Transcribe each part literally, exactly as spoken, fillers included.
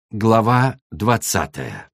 Глава двадцатая.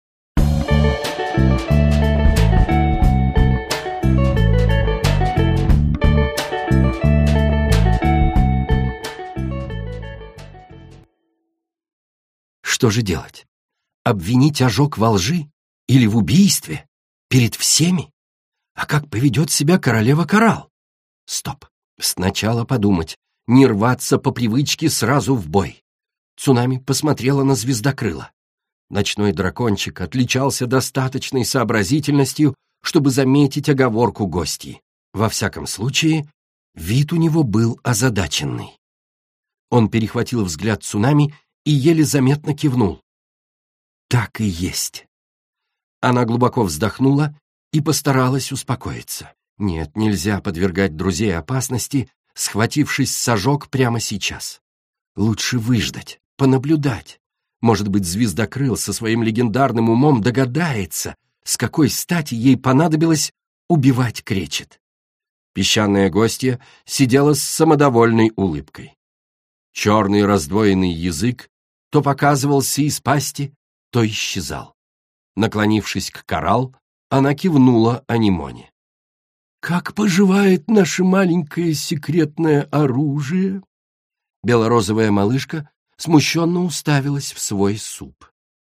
Что же делать? Обвинить Ожог во лжи или в убийстве? Перед всеми? А как поведет себя королева Коралл? Стоп. Сначала подумать, не рваться по привычке сразу в бой. Цунами посмотрела на Звездокрыла. Ночной дракончик отличался достаточной сообразительностью, чтобы заметить оговорку гостьи. Во всяком случае, вид у него был озадаченный. Он перехватил взгляд Цунами и еле заметно кивнул. Так и есть. Она глубоко вздохнула и постаралась успокоиться. Нет, нельзя подвергать друзей опасности, схватившись с Ожог прямо сейчас. Лучше выждать, понаблюдать. Может быть, Звездокрыл со своим легендарным умом догадается, с какой стати ей понадобилось убивать Кречет. Песчаная гостья сидела с самодовольной улыбкой. Черный раздвоенный язык то показывался из пасти, то исчезал. Наклонившись к Коралл, она кивнула Анимоне. «Как поживает наше маленькое секретное оружие?» Белорозовая малышка смущенно уставилась в свой суп.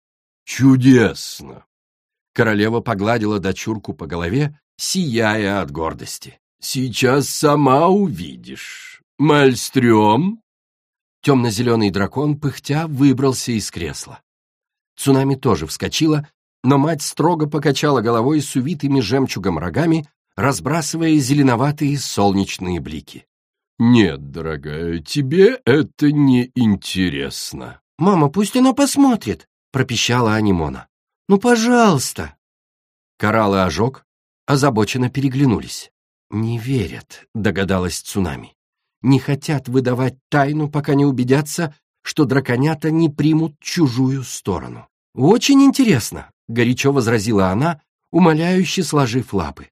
«Чудесно!» Королева погладила дочурку по голове, сияя от гордости. «Сейчас сама увидишь. Мальстрём!» Темно-зеленый дракон, пыхтя, выбрался из кресла. Цунами тоже вскочила, но мать строго покачала головой с увитыми жемчугом рогами, разбрасывая зеленоватые солнечные блики. «Нет, дорогая, тебе это не интересно». «Мама, пусть она посмотрит», — пропищала Анимона. «Ну, пожалуйста». Коралл и Ожог озабоченно переглянулись. «Не верят», — догадалась Цунами. «Не хотят выдавать тайну, пока не убедятся, что драконята не примут чужую сторону». «Очень интересно», — горячо возразила она, умоляюще сложив лапы.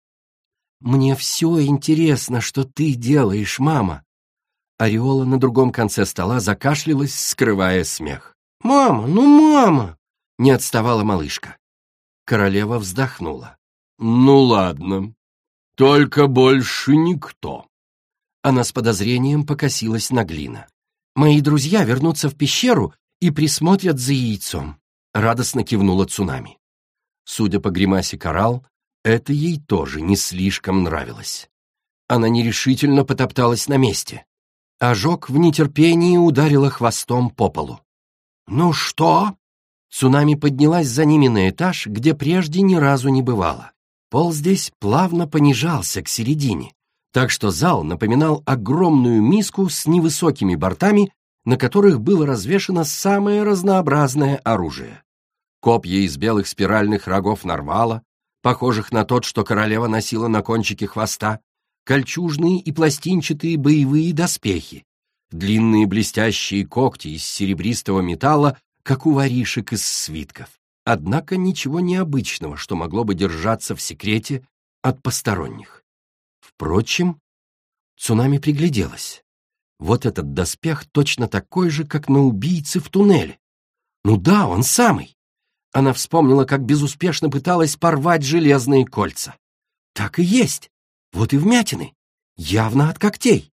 «Мне все интересно, что ты делаешь, мама». Ореола на другом конце стола закашлялась, скрывая смех. «Мама, ну мама!» — не отставала малышка. Королева вздохнула. «Ну ладно, только больше никто». Она с подозрением покосилась на Глина. «Мои друзья вернутся в пещеру и присмотрят за яйцом», — радостно кивнула Цунами. Судя по гримасе Коралл, это ей тоже не слишком нравилось. Она нерешительно потопталась на месте. Ожог в нетерпении ударила хвостом по полу. «Ну что?» Цунами поднялась за ними на этаж, где прежде ни разу не бывала. Пол здесь плавно понижался к середине, так что зал напоминал огромную миску с невысокими бортами, на которых было развешано самое разнообразное оружие. Копья из белых спиральных рогов нарвала, похожих на тот, что королева носила на кончике хвоста, кольчужные и пластинчатые боевые доспехи, длинные блестящие когти из серебристого металла, как у воришек из свитков. Однако ничего необычного, что могло бы держаться в секрете от посторонних. Впрочем, Цунами пригляделась. Вот этот доспех точно такой же, как на убийце в туннеле. Ну да, он самый. Она вспомнила, как безуспешно пыталась порвать железные кольца. Так и есть. Вот и вмятины. Явно от когтей.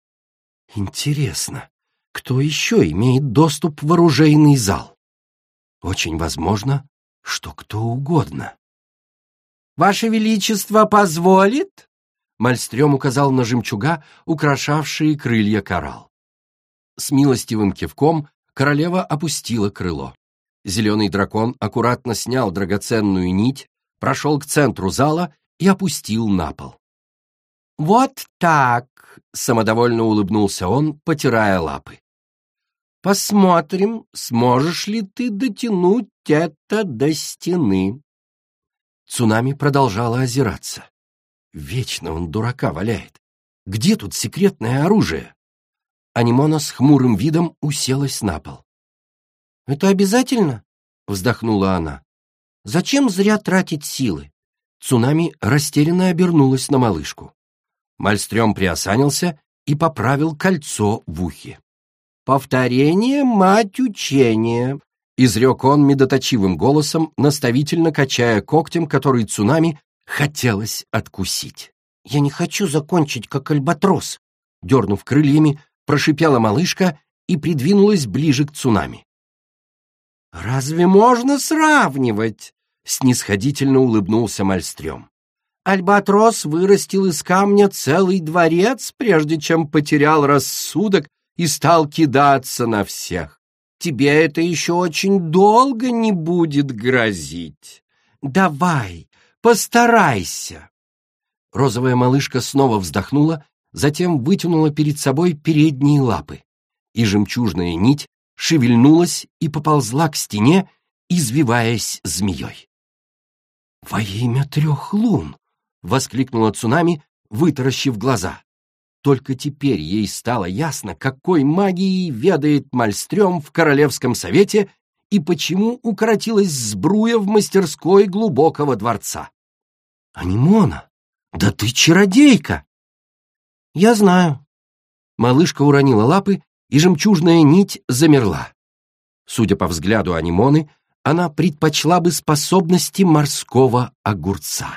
Интересно, кто еще имеет доступ в оружейный зал? Очень возможно, что кто угодно. «Ваше Величество позволит?» Мальстрём указал на жемчуга, украшавшие крылья Коралл. С милостивым кивком королева опустила крыло. Зеленый дракон аккуратно снял драгоценную нить, прошел к центру зала и опустил на пол. «Вот так!» — самодовольно улыбнулся он, потирая лапы. «Посмотрим, сможешь ли ты дотянуть это до стены». Цунами продолжала озираться. Вечно он дурака валяет. Где тут секретное оружие? Анимона с хмурым видом уселась на пол. «Это обязательно?» — вздохнула она. «Зачем зря тратить силы?» Цунами растерянно обернулась на малышку. Мальстрём приосанился и поправил кольцо в ухе. «Повторение — мать учения. — изрек он медоточивым голосом, наставительно качая когтем, который цунами хотелось откусить. «Я не хочу закончить, как альбатрос», — дернув крыльями, прошипела малышка и придвинулась ближе к цунами. «Разве можно сравнивать?» — снисходительно улыбнулся Мальстрём. «Альбатрос вырастил из камня целый дворец, прежде чем потерял рассудок и стал кидаться на всех. Тебе это еще очень долго не будет грозить. Давай, постарайся». Розовая малышка снова вздохнула, затем вытянула перед собой передние лапы, и жемчужная нить шевельнулась и поползла к стене, извиваясь змеей. «Во имя трех лун!» — воскликнула цунами, вытаращив глаза. Только теперь ей стало ясно, какой магией ведает Мальстрём в Королевском совете и почему укоротилась сбруя в мастерской глубокого дворца. «Анимона, да ты чародейка!» «Я знаю». Малышка уронила лапы, и жемчужная нить замерла. Судя по взгляду Анимоны, она предпочла бы способности морского огурца.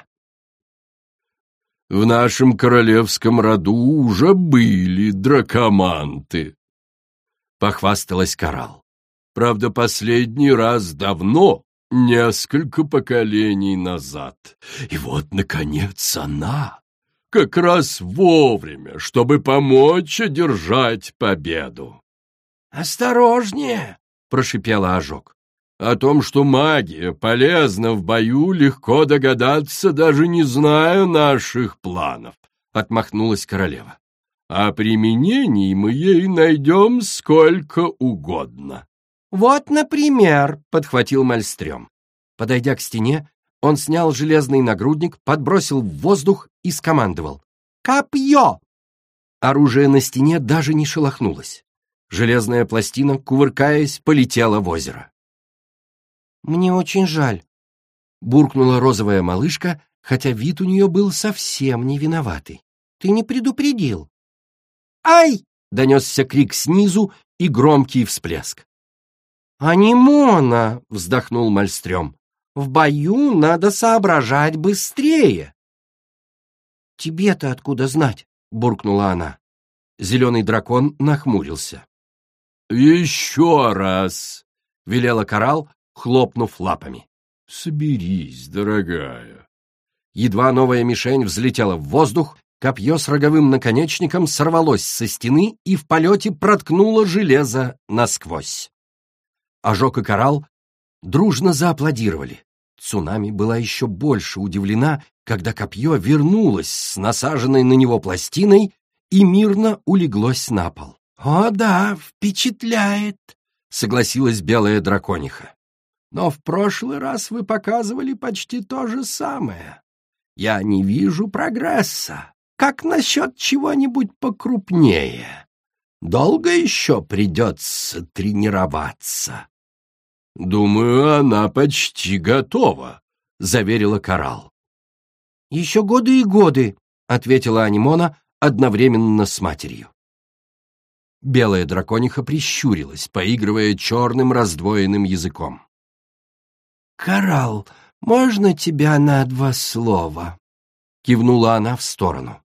«В нашем королевском роду уже были дракоманты», — похвасталась Коралл. «Правда, последний раз давно, несколько поколений назад. И вот, наконец, она, как раз вовремя, чтобы помочь одержать победу». «Осторожнее!» — прошипела Ожог. О том, что магия полезна в бою, легко догадаться, даже не зная наших планов», — отмахнулась королева. «А применений мы ей найдем сколько угодно». «Вот, например», — подхватил Мальстрём. Подойдя к стене, он снял железный нагрудник, подбросил в воздух и скомандовал: «Копье!» Оружие на стене даже не шелохнулось. Железная пластина, кувыркаясь, полетела в озеро. «Мне очень жаль», — буркнула розовая малышка, хотя вид у нее был совсем не виноватый. «Ты не предупредил». «Ай!» — донесся крик снизу и громкий всплеск. «Анимона!» — вздохнул Мальстрём. «В бою надо соображать быстрее». «Тебе-то откуда знать?» — буркнула она. Зеленый дракон нахмурился. «Еще раз!» — велела Коралл, хлопнув лапами. «Соберись, дорогая». Едва новая мишень взлетела в воздух, копье с роговым наконечником сорвалось со стены и в полете проткнуло железо насквозь. Ожог и Коралл дружно зааплодировали. Цунами была еще больше удивлена, когда копье вернулось с насаженной на него пластиной и мирно улеглось на пол. «О да, впечатляет», — согласилась белая дракониха. «Но в прошлый раз вы показывали почти то же самое. Я не вижу прогресса. Как насчет чего-нибудь покрупнее? Долго еще придется тренироваться?» «Думаю, она почти готова», — заверила Коралл. «Еще годы и годы», — ответила Анимона одновременно с матерью. Белая дракониха прищурилась, поигрывая черным раздвоенным языком. «Коралл, можно тебя на два слова?» — кивнула она в сторону.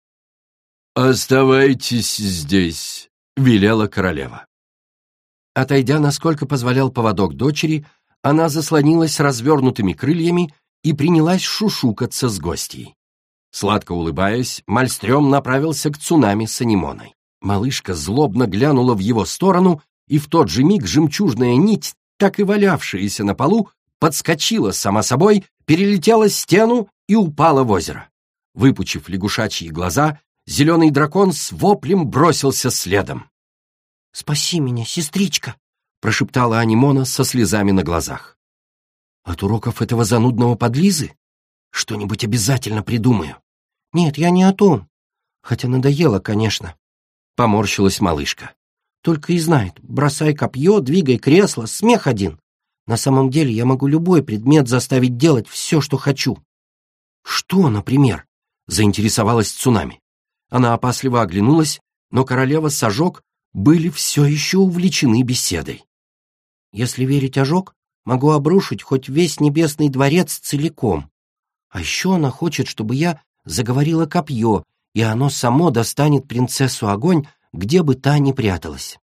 «Оставайтесь здесь», — велела королева. Отойдя, насколько позволял поводок дочери, она заслонилась развернутыми крыльями и принялась шушукаться с гостьей. Сладко улыбаясь, Мальстрём направился к цунами с Анимоной. Малышка злобно глянула в его сторону, и в тот же миг жемчужная нить, так и валявшаяся на полу, подскочила сама собой, перелетела стену и упала в озеро. Выпучив лягушачьи глаза, зеленый дракон с воплем бросился следом. «Спаси меня, сестричка!» — прошептала Анимона со слезами на глазах. «От уроков этого занудного подлизы? Что-нибудь обязательно придумаю». «Нет, я не о том. Хотя надоело, конечно», — поморщилась малышка. «Только и знает, бросай копье, двигай кресло, смех один. На самом деле я могу любой предмет заставить делать все, что хочу». «Что, например?» — заинтересовалась Цунами. Она опасливо оглянулась, но королева с Ожог были все еще увлечены беседой. Если верить ожог, могу обрушить хоть весь небесный дворец целиком. А еще она хочет, чтобы я заговорила копье, и оно само достанет принцессу Огонь, где бы та ни пряталась.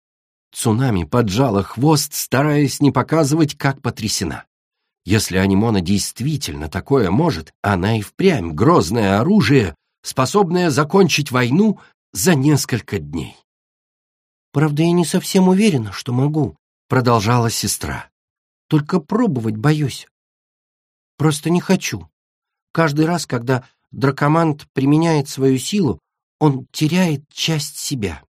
Цунами поджала хвост, стараясь не показывать, как потрясена. Если Анимона действительно такое может, она и впрямь грозное оружие, способное закончить войну за несколько дней. «Правда, я не совсем уверена, что могу», — продолжала сестра. «Только пробовать боюсь. Просто не хочу. Каждый раз, когда дракомант применяет свою силу, он теряет часть себя».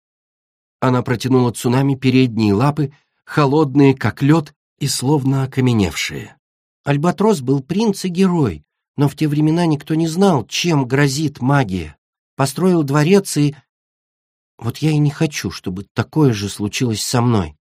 Она протянула Цунами передние лапы, холодные, как лед, и словно окаменевшие. Альбатрос был принц и герой, но в те времена никто не знал, чем грозит магия. Построил дворец и... Вот я и не хочу, чтобы такое же случилось со мной.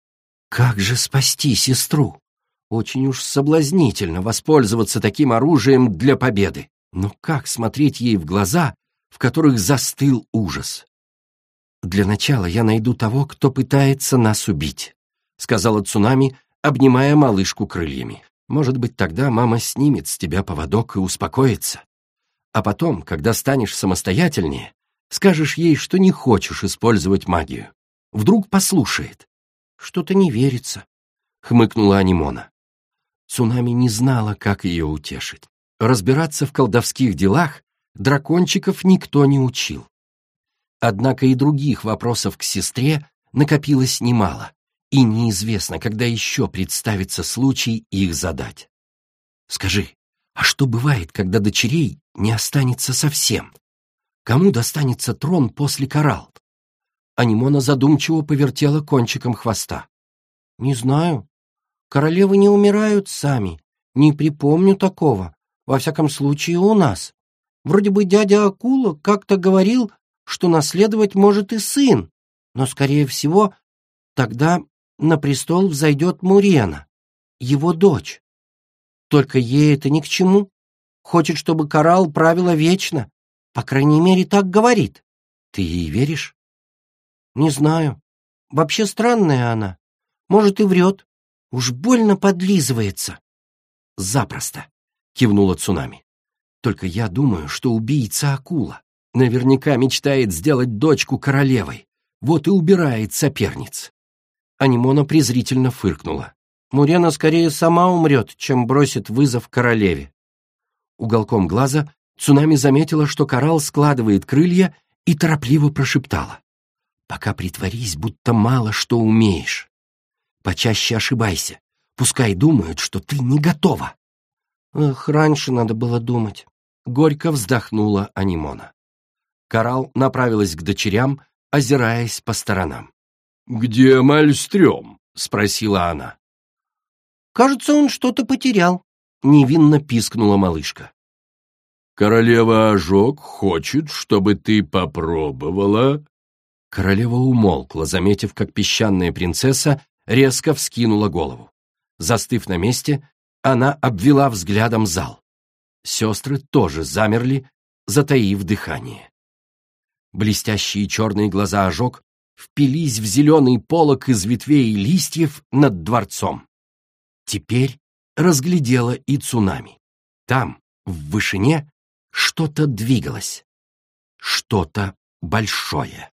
Как же спасти сестру? Очень уж соблазнительно воспользоваться таким оружием для победы. Но как смотреть ей в глаза, в которых застыл ужас? «Для начала я найду того, кто пытается нас убить», — сказала Цунами, обнимая малышку крыльями. «Может быть, тогда мама снимет с тебя поводок и успокоится. А потом, когда станешь самостоятельнее, скажешь ей, что не хочешь использовать магию. Вдруг послушает». «Что-то не верится», — хмыкнула Анимона. Цунами не знала, как ее утешить. Разбираться в колдовских делах дракончиков никто не учил. Однако и других вопросов к сестре накопилось немало, и неизвестно, когда еще представится случай их задать. «Скажи, а что бывает, когда дочерей не останется совсем? Кому достанется трон после Коралл?» Анимона задумчиво повертела кончиком хвоста. «Не знаю. Королевы не умирают сами. Не припомню такого. Во всяком случае, у нас. Вроде бы дядя Акула как-то говорил, что наследовать может и сын, но, скорее всего, тогда на престол взойдет Мурена, его дочь. Только ей это ни к чему. Хочет, чтобы Коралл правила вечно. По крайней мере, так говорит. Ты ей веришь? Не знаю. Вообще странная она. Может, и врет. Уж больно подлизывается. Запросто, кивнула Цунами. Только я думаю, что убийца Акула. Наверняка мечтает сделать дочку королевой. Вот и убирает соперниц. Анимона презрительно фыркнула. Мурена скорее сама умрет, чем бросит вызов королеве. Уголком глаза Цунами заметила, что Коралл складывает крылья, и торопливо прошептала. «Пока притворись, будто мало что умеешь. Почаще ошибайся. Пускай думают, что ты не готова». «Эх, раньше надо было думать», — горько вздохнула Анимона. Коралл направилась к дочерям, озираясь по сторонам. «Где Мальстрём?» — спросила она. «Кажется, он что-то потерял», — невинно пискнула малышка. «Королева Ожог хочет, чтобы ты попробовала...» Королева умолкла, заметив, как песчаная принцесса резко вскинула голову. Застыв на месте, она обвела взглядом зал. Сестры тоже замерли, затаив дыхание. Блестящие черные глаза Ожог впились в зеленый полог из ветвей и листьев над дворцом. Теперь разглядела и Цунами. Там, в вышине, что-то двигалось. Что-то большое.